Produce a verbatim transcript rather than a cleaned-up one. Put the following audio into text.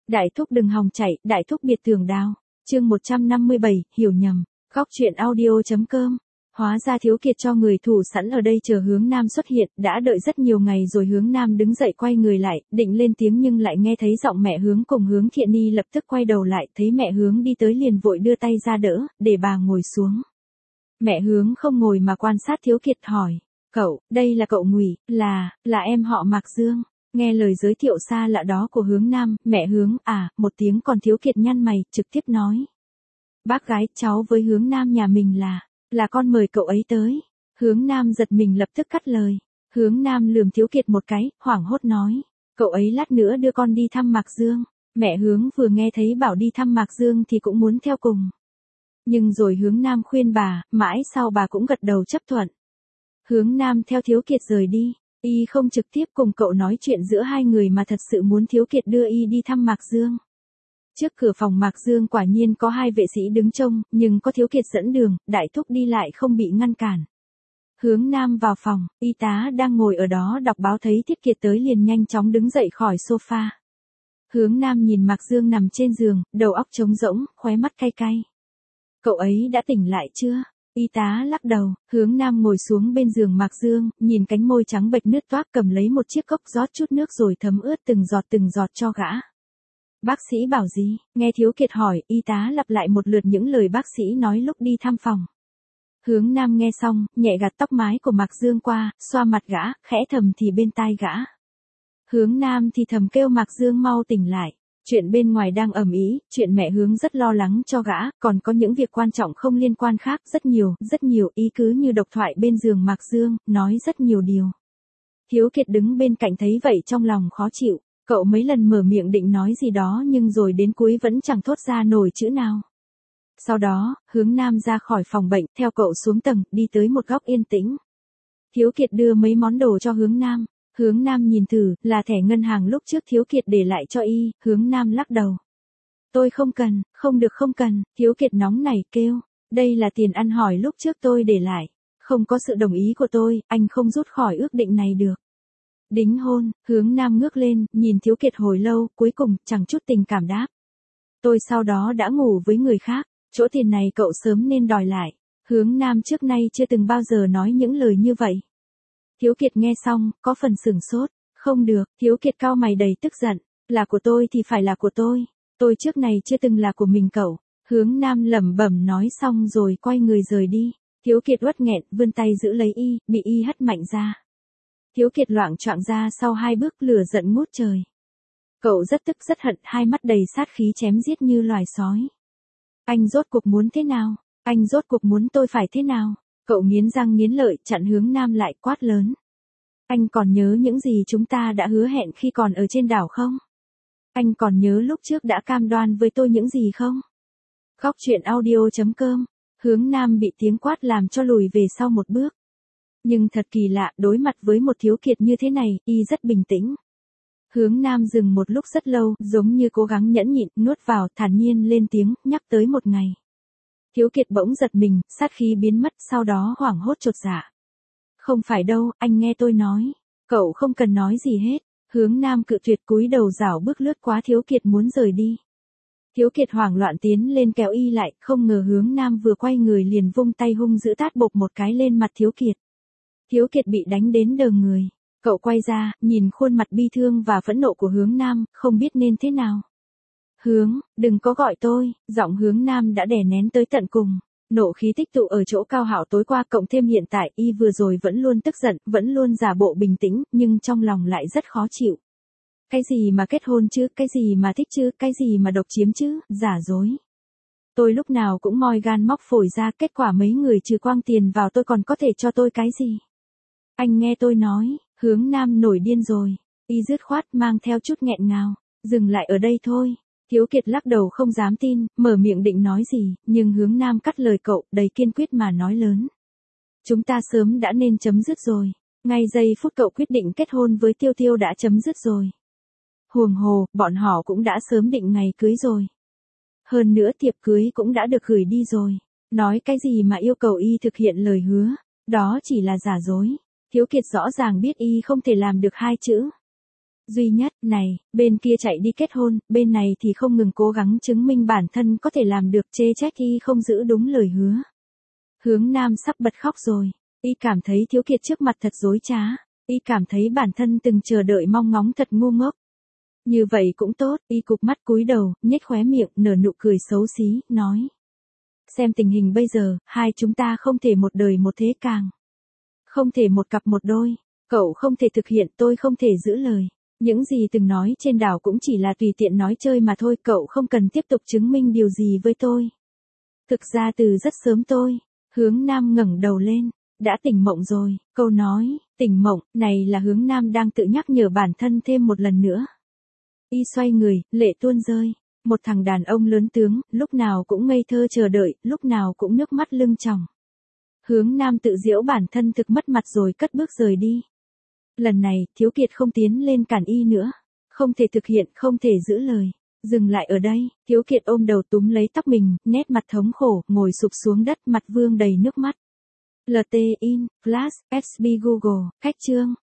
Đại thúc đừng hòng chạy, đại thúc biệt tường đao. Chương một trăm năm mươi bảy, hiểu nhầm. Góc truyện audio.com. Hóa ra Thiếu Kiệt cho người thủ sẵn ở đây chờ Hướng Nam xuất hiện, đã đợi rất nhiều ngày rồi. Hướng Nam đứng dậy quay người lại, định lên tiếng nhưng lại nghe thấy giọng mẹ Hướng cùng Hướng Thiện Ni, lập tức quay đầu lại, thấy mẹ Hướng đi tới liền vội đưa tay ra đỡ, để bà ngồi xuống. Mẹ Hướng không ngồi mà quan sát Thiếu Kiệt hỏi, cậu, đây là cậu Ngụy, là, là em họ Mạc Dương. Nghe lời giới thiệu xa lạ đó của Hướng Nam, mẹ Hướng, à, một tiếng, còn Thiếu Kiệt nhăn mày, trực tiếp nói. Bác gái, cháu với Hướng Nam nhà mình là, là con mời cậu ấy tới. Hướng Nam giật mình lập tức cắt lời. Hướng Nam lườm Thiếu Kiệt một cái, hoảng hốt nói. Cậu ấy lát nữa đưa con đi thăm Mạc Dương. Mẹ Hướng vừa nghe thấy bảo đi thăm Mạc Dương thì cũng muốn theo cùng. Nhưng rồi Hướng Nam khuyên bà, mãi sau bà cũng gật đầu chấp thuận. Hướng Nam theo Thiếu Kiệt rời đi. Y không trực tiếp cùng cậu nói chuyện giữa hai người mà thật sự muốn Thiếu Kiệt đưa Y đi thăm Mạc Dương. Trước cửa phòng Mạc Dương quả nhiên có hai vệ sĩ đứng trông, nhưng có Thiếu Kiệt dẫn đường, đại thúc đi lại không bị ngăn cản. Hướng Nam vào phòng, y tá đang ngồi ở đó đọc báo thấy Thiết Kiệt tới liền nhanh chóng đứng dậy khỏi sofa. Hướng Nam nhìn Mạc Dương nằm trên giường, đầu óc trống rỗng, khóe mắt cay cay. Cậu ấy đã tỉnh lại chưa? Y tá lắc đầu. Hướng Nam ngồi xuống bên giường Mạc Dương, nhìn cánh môi trắng bệch nứt toác, cầm lấy một chiếc cốc rót chút nước rồi thấm ướt từng giọt từng giọt cho gã. Bác sĩ bảo gì? Nghe Thiếu Kiệt hỏi, y tá lặp lại một lượt những lời bác sĩ nói lúc đi thăm phòng. Hướng Nam nghe xong, nhẹ gạt tóc mái của Mạc Dương qua, xoa mặt gã, khẽ thầm thì bên tai gã. Hướng Nam thì thầm kêu Mạc Dương mau tỉnh lại. Chuyện bên ngoài đang ầm ĩ, chuyện mẹ Hướng rất lo lắng cho gã, còn có những việc quan trọng không liên quan khác, rất nhiều, rất nhiều, ý cứ như độc thoại bên giường Mạc Dương, nói rất nhiều điều. Thiếu Kiệt đứng bên cạnh thấy vậy trong lòng khó chịu, cậu mấy lần mở miệng định nói gì đó nhưng rồi đến cuối vẫn chẳng thốt ra nổi chữ nào. Sau đó, Hướng Nam ra khỏi phòng bệnh, theo cậu xuống tầng, đi tới một góc yên tĩnh. Thiếu Kiệt đưa mấy món đồ cho Hướng Nam. Hướng Nam nhìn thử, là thẻ ngân hàng lúc trước Thiếu Kiệt để lại cho y. Hướng Nam lắc đầu. Tôi không cần, không được không cần. Thiếu Kiệt nóng nảy kêu. Đây là tiền ăn hỏi lúc trước tôi để lại. Không có sự đồng ý của tôi, anh không rút khỏi ước định này được. Đính hôn. Hướng Nam ngước lên, nhìn Thiếu Kiệt hồi lâu, cuối cùng, chẳng chút tình cảm đáp. Tôi sau đó đã ngủ với người khác, chỗ tiền này cậu sớm nên đòi lại. Hướng Nam trước nay chưa từng bao giờ nói những lời như vậy. Thiếu Kiệt nghe xong, có phần sửng sốt. Không được, Thiếu Kiệt cau mày đầy tức giận. Là của tôi thì phải là của tôi. Tôi trước này chưa từng là của mình cậu. Hướng Nam lẩm bẩm nói xong rồi quay người rời đi. Thiếu Kiệt uất nghẹn, vươn tay giữ lấy y, bị y hất mạnh ra. Thiếu Kiệt loạng choạng ra sau hai bước, lửa giận ngút trời. Cậu rất tức rất hận, hai mắt đầy sát khí chém giết như loài sói. Anh rốt cuộc muốn thế nào? Anh rốt cuộc muốn tôi phải thế nào? Cậu nghiến răng nghiến lợi chặn Hướng Nam lại quát lớn. Anh còn nhớ những gì chúng ta đã hứa hẹn khi còn ở trên đảo không? Anh còn nhớ lúc trước đã cam đoan với tôi những gì không? Góc truyện audio.com. Hướng Nam bị tiếng quát làm cho lùi về sau một bước. Nhưng thật kỳ lạ, đối mặt với một Thiếu Kiệt như thế này, y rất bình tĩnh. Hướng Nam dừng một lúc rất lâu, giống như cố gắng nhẫn nhịn, nuốt vào, thản nhiên lên tiếng, nhắc tới một ngày. Thiếu Kiệt bỗng giật mình, sát khí biến mất, sau đó hoảng hốt chột dạ. Không phải đâu, anh nghe tôi nói. Cậu không cần nói gì hết. Hướng Nam cự tuyệt cúi đầu rảo bước lướt quá Thiếu Kiệt muốn rời đi. Thiếu Kiệt hoảng loạn tiến lên kéo y lại, không ngờ Hướng Nam vừa quay người liền vung tay hung dữ tát bộp một cái lên mặt Thiếu Kiệt. Thiếu Kiệt bị đánh đến đờ người. Cậu quay ra, nhìn khuôn mặt bi thương và phẫn nộ của Hướng Nam, không biết nên thế nào. Hướng, đừng có gọi tôi, giọng Hướng Nam đã đè nén tới tận cùng. Nộ khí tích tụ ở chỗ cao hảo tối qua cộng thêm hiện tại y vừa rồi vẫn luôn tức giận, vẫn luôn giả bộ bình tĩnh, nhưng trong lòng lại rất khó chịu. Cái gì mà kết hôn chứ, cái gì mà thích chứ, cái gì mà độc chiếm chứ, giả dối. Tôi lúc nào cũng moi gan móc phổi ra, kết quả mấy người trừ quang tiền vào tôi còn có thể cho tôi cái gì. Anh nghe tôi nói. Hướng Nam nổi điên rồi. Y dứt khoát mang theo chút nghẹn ngào. Dừng lại ở đây thôi. Thiếu Kiệt lắc đầu không dám tin, mở miệng định nói gì, nhưng Hướng Nam cắt lời cậu, đầy kiên quyết mà nói lớn. Chúng ta sớm đã nên chấm dứt rồi. Ngay giây phút cậu quyết định kết hôn với Tiêu Tiêu đã chấm dứt rồi. Huồng hồ, bọn họ cũng đã sớm định ngày cưới rồi. Hơn nữa thiệp cưới cũng đã được gửi đi rồi. Nói cái gì mà yêu cầu y thực hiện lời hứa, đó chỉ là giả dối. Thiếu Kiệt rõ ràng biết y không thể làm được hai chữ. duy nhất, này, bên kia chạy đi kết hôn, bên này thì không ngừng cố gắng chứng minh bản thân có thể làm được, chê trách y không giữ đúng lời hứa. Hướng Nam sắp bật khóc rồi, y cảm thấy Thiếu Kiệt trước mặt thật dối trá, y cảm thấy bản thân từng chờ đợi mong ngóng thật ngu ngốc. Như vậy cũng tốt, y cụp mắt cúi đầu, nhếch khóe miệng, nở nụ cười xấu xí, nói. Xem tình hình bây giờ, hai chúng ta không thể một đời một thế càng. Không thể một cặp một đôi, cậu không thể thực hiện, tôi không thể giữ lời. Những gì từng nói trên đảo cũng chỉ là tùy tiện nói chơi mà thôi, cậu không cần tiếp tục chứng minh điều gì với tôi. Thực ra từ rất sớm tôi, Hướng Nam ngẩng đầu lên, đã tỉnh mộng rồi, câu nói, tỉnh mộng, này là Hướng Nam đang tự nhắc nhở bản thân thêm một lần nữa. Y xoay người, lệ tuôn rơi, một thằng đàn ông lớn tướng, lúc nào cũng ngây thơ chờ đợi, lúc nào cũng nước mắt lưng tròng. Hướng Nam tự giễu bản thân thực mất mặt rồi cất bước rời đi. Lần này, Thiếu Kiệt không tiến lên cản y nữa. Không thể thực hiện, không thể giữ lời. Dừng lại ở đây, Thiếu Kiệt ôm đầu túm lấy tóc mình, nét mặt thống khổ, ngồi sụp xuống đất, mặt vương đầy nước mắt. lờ tê in, Flash, ét bê Google, cách chương.